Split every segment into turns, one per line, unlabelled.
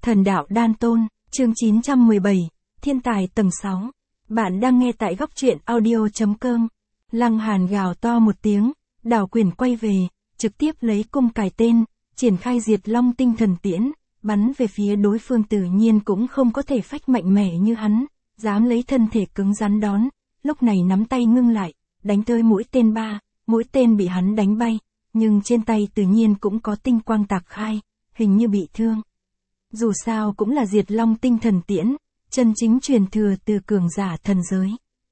Thần đạo đan tôn, chương 917, Thiên tài tầng 6. Bạn đang nghe tại góc truyện audio.com. Lăng Hàn gào to một tiếng, đảo quyền quay về, trực tiếp lấy cung cài tên, triển khai diệt long tinh thần tiễn, bắn về phía đối phương. Tự nhiên cũng không có thể phách mạnh mẽ như hắn, dám lấy thân thể cứng rắn đón, lúc này nắm tay ngưng lại, đánh tới mũi tên 3, mũi tên bị hắn đánh bay, nhưng trên tay tự nhiên cũng có tinh quang tạc khai, hình như bị thương. Dù sao cũng là diệt long tinh thần tiễn, chân chính truyền thừa từ cường giả thần giới.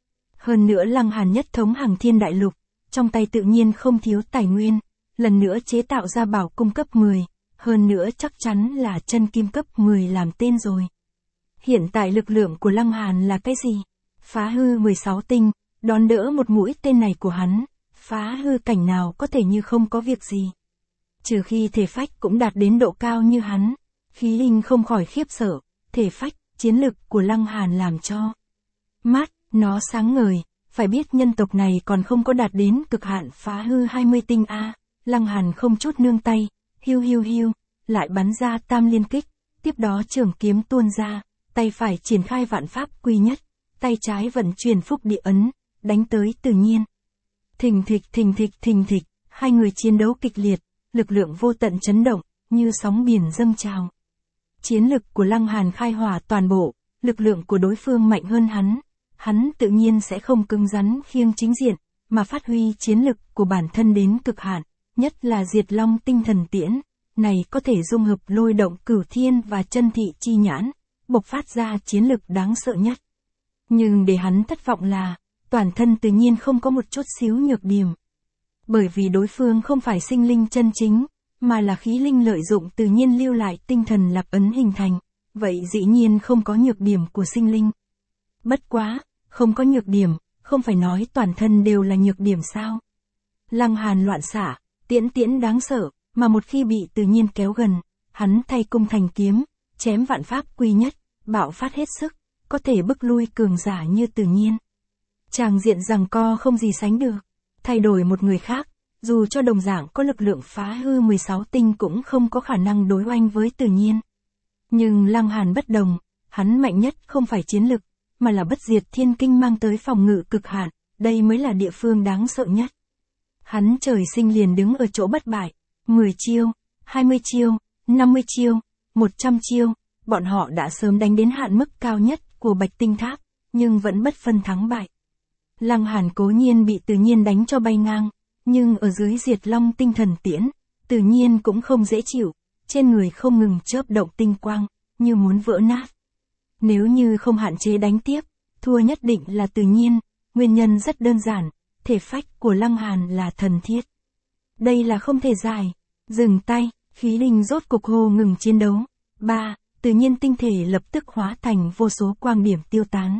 Hơn nữa Lăng Hàn nhất thống hàng thiên đại lục, trong tay tự nhiên không thiếu tài nguyên, lần nữa chế tạo ra bảo cung cấp 10, hơn nữa chắc chắn là chân kim cấp 10 làm tên rồi. Hiện tại lực lượng của Lăng Hàn là cái gì? Phá hư 16 tinh, đón đỡ một mũi tên này của hắn, phá hư cảnh nào có thể như không có việc gì. Trừ khi thể phách cũng đạt đến độ cao như hắn, khí linh không khỏi khiếp sợ, thể phách, chiến lực của Lăng Hàn làm cho mắt nó sáng ngời, phải biết nhân tộc này còn không có đạt đến cực hạn phá hư 20 tinh a. Lăng Hàn không chút nương tay, hiu, lại bắn ra tam liên kích, tiếp đó trường kiếm tuôn ra, tay phải triển khai vạn pháp quy nhất, tay trái vận chuyển phúc địa ấn, đánh tới tự nhiên. Thình thịch, hai người chiến đấu kịch liệt, lực lượng vô tận chấn động, như sóng biển dâng trào. Chiến lực của Lăng Hàn khai hỏa toàn bộ, lực lượng của đối phương mạnh hơn hắn tự nhiên sẽ không cứng rắn khiêng chính diện, mà phát huy chiến lực của bản thân đến cực hạn, nhất là diệt long tinh thần tiễn, này có thể dung hợp lôi động cửu thiên và chân thị chi nhãn, bộc phát ra chiến lực đáng sợ nhất. Nhưng để hắn thất vọng là, toàn thân tự nhiên không có một chút xíu nhược điểm. Bởi vì đối phương không phải sinh linh chân chính, mà là khí linh lợi dụng tự nhiên lưu lại tinh thần lạc ấn hình thành, vậy dĩ nhiên không có nhược điểm của sinh linh. Bất quá, không có nhược điểm, không phải nói toàn thân đều là nhược điểm sao? Lăng Hàn loạn xạ, tiễn đáng sợ, mà một khi bị tự nhiên kéo gần, hắn thay cung thành kiếm, chém vạn pháp quy nhất, bạo phát hết sức, có thể bức lui cường giả như tự nhiên. Tràng diện giằng co không gì sánh được, thay đổi một người khác, dù cho đồng dạng có lực lượng phá hư 16 tinh cũng không có khả năng đối oanh với tự nhiên. Nhưng Lăng Hàn bất đồng, hắn mạnh nhất không phải chiến lực, mà là bất diệt thiên kinh mang tới phòng ngự cực hạn, đây mới là địa phương đáng sợ nhất. Hắn trời sinh liền đứng ở chỗ bất bại, 10 chiêu, 20 chiêu, 50 chiêu, 100 chiêu, bọn họ đã sớm đánh đến hạn mức cao nhất của Bạch Tinh Tháp, nhưng vẫn bất phân thắng bại. Lăng Hàn cố nhiên bị tự nhiên đánh cho bay ngang, nhưng ở dưới diệt long tinh thần tiễn, tự nhiên cũng không dễ chịu, trên người không ngừng chớp động tinh quang, như muốn vỡ nát. Nếu như không hạn chế đánh tiếp, thua nhất định là tự nhiên, nguyên nhân rất đơn giản, thể phách của Lăng Hàn là thần thiết. Đây là không thể giải, dừng tay, khí linh rốt cục hô ngừng chiến đấu. 3. Tự nhiên tinh thể lập tức hóa thành vô số quang điểm tiêu tán.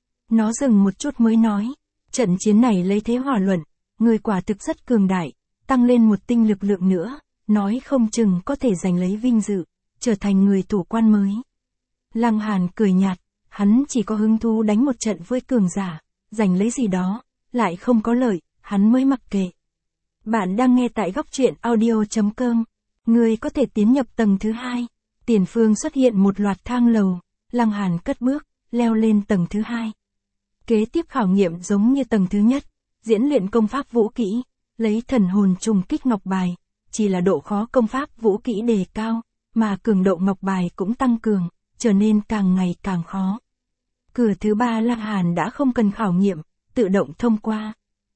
Nó dừng một chút mới nói, trận chiến này lấy thế hòa luận, người quả thực rất cường đại, tăng lên một tinh lực lượng nữa, nói không chừng có thể giành lấy vinh dự, trở thành người thủ quan mới. Lăng Hàn cười nhạt, hắn chỉ có hứng thú đánh một trận với cường giả, giành lấy gì đó, lại không có lợi, hắn mới mặc kệ. Bạn đang nghe tại góc truyện audio.com, người có thể tiến nhập tầng thứ 2, tiền phương xuất hiện một loạt thang lầu, Lăng Hàn cất bước, leo lên tầng thứ 2. Kế tiếp khảo nghiệm giống như tầng thứ nhất, diễn luyện công pháp vũ kỹ, lấy thần hồn trùng kích ngọc bài, chỉ là độ khó công pháp vũ kỹ đề cao, mà cường độ ngọc bài cũng tăng cường, trở nên càng ngày càng khó. Cửa thứ 3 Lăng Hàn đã không cần khảo nghiệm, tự động thông qua.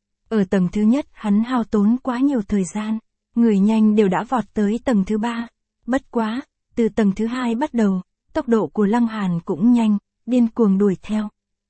Ở tầng thứ nhất hắn hao tốn quá nhiều thời gian, người nhanh đều đã vọt tới tầng thứ 3. Bất quá, từ tầng thứ 2 bắt đầu, tốc độ của Lăng Hàn cũng nhanh, điên cuồng đuổi theo.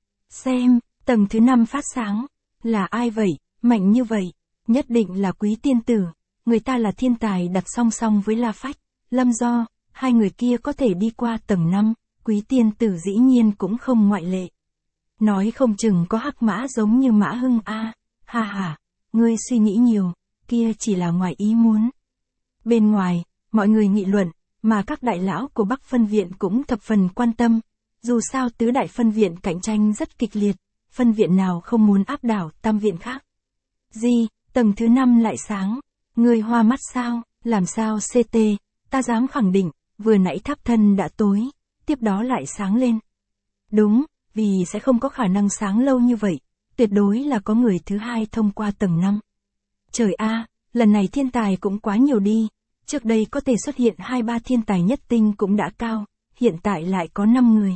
Xem, tầng thứ 5 phát sáng, là ai vậy, mạnh như vậy, nhất định là Quý tiên tử, người ta là thiên tài đặt song song với La Phách, Lâm Do, hai người kia có thể đi qua tầng 5, Quý tiên tử dĩ nhiên cũng không ngoại lệ. Nói không chừng có hắc mã giống như Mã Hưng a, ha, ngươi suy nghĩ nhiều, kia chỉ là ngoài ý muốn. Bên ngoài, mọi người nghị luận, mà các đại lão của Bắc phân viện cũng thập phần quan tâm, dù sao tứ đại phân viện cạnh tranh rất kịch liệt, phân viện nào không muốn áp đảo tam viện khác. Gì, tầng thứ 5 lại sáng, ngươi hoa mắt sao, làm sao CT, ta dám khẳng định, vừa nãy tháp thân đã tối, tiếp đó lại sáng lên. Đúng, vì sẽ không có khả năng sáng lâu như vậy, tuyệt đối là có người thứ hai thông qua tầng 5. Trời a, lần này thiên tài cũng quá nhiều đi, trước đây có thể xuất hiện 2-3 thiên tài nhất tinh cũng đã cao, hiện tại lại có 5 người.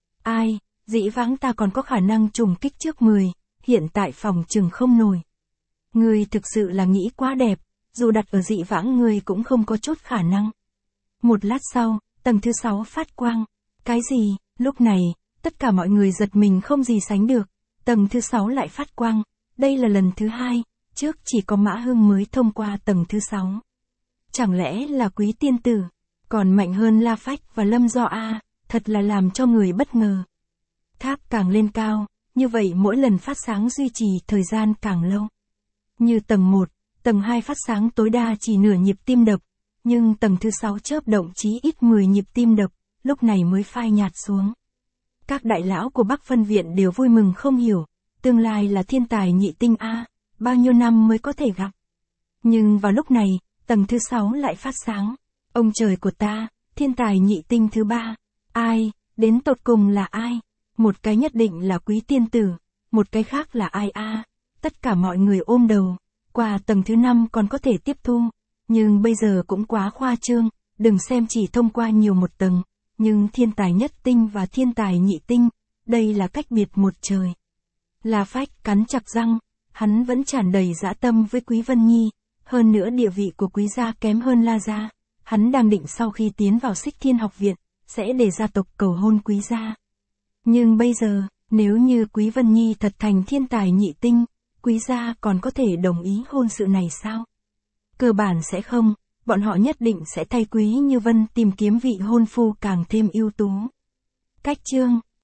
Ai, dĩ vãng ta còn có khả năng trùng kích trước 10, hiện tại phòng chừng không nổi. Ngươi thực sự là nghĩ quá đẹp, dù đặt ở dị vãng ngươi cũng không có chút khả năng. Một lát sau, tầng thứ 6 phát quang. Cái gì? Lúc này, tất cả mọi người giật mình không gì sánh được. Tầng thứ 6 lại phát quang. Đây là lần thứ 2, trước chỉ có Mã Hưng mới thông qua tầng thứ 6. Chẳng lẽ là Quý tiên tử, còn mạnh hơn La Phách và Lâm Do A, thật là làm cho người bất ngờ. Tháp càng lên cao, như vậy mỗi lần phát sáng duy trì thời gian càng lâu. Như tầng 1, tầng 2 phát sáng tối đa chỉ nửa nhịp tim đập, nhưng tầng thứ 6 chớp động chí ít 10 nhịp tim đập, lúc này mới phai nhạt xuống. Các đại lão của Bắc Phân Viện đều vui mừng không hiểu, tương lai là thiên tài nhị tinh A, bao nhiêu năm mới có thể gặp. Nhưng vào lúc này, tầng thứ 6 lại phát sáng. Ông trời của ta, thiên tài nhị tinh thứ 3. Ai, đến tột cùng là ai? Một cái nhất định là Quý tiên tử, một cái khác là ai a? Tất cả mọi người ôm đầu, qua tầng thứ 5 còn có thể tiếp thu, nhưng bây giờ cũng quá khoa trương, đừng xem chỉ thông qua nhiều một tầng, nhưng thiên tài nhất tinh và thiên tài nhị tinh, đây là cách biệt một trời. La Phách cắn chặt răng, hắn vẫn tràn đầy dã tâm với Quý Vân Nhi, hơn nữa địa vị của Quý gia kém hơn La gia, hắn đang định sau khi tiến vào Xích Thiên học viện, sẽ để gia tộc cầu hôn Quý gia. Nhưng bây giờ, nếu như Quý Vân Nhi thật thành thiên tài nhị tinh, Quý gia còn có thể đồng ý hôn sự này sao? Cơ bản sẽ không, bọn họ nhất định sẽ thay Quý Như Vân tìm kiếm vị hôn phu càng thêm ưu tú. Cách chương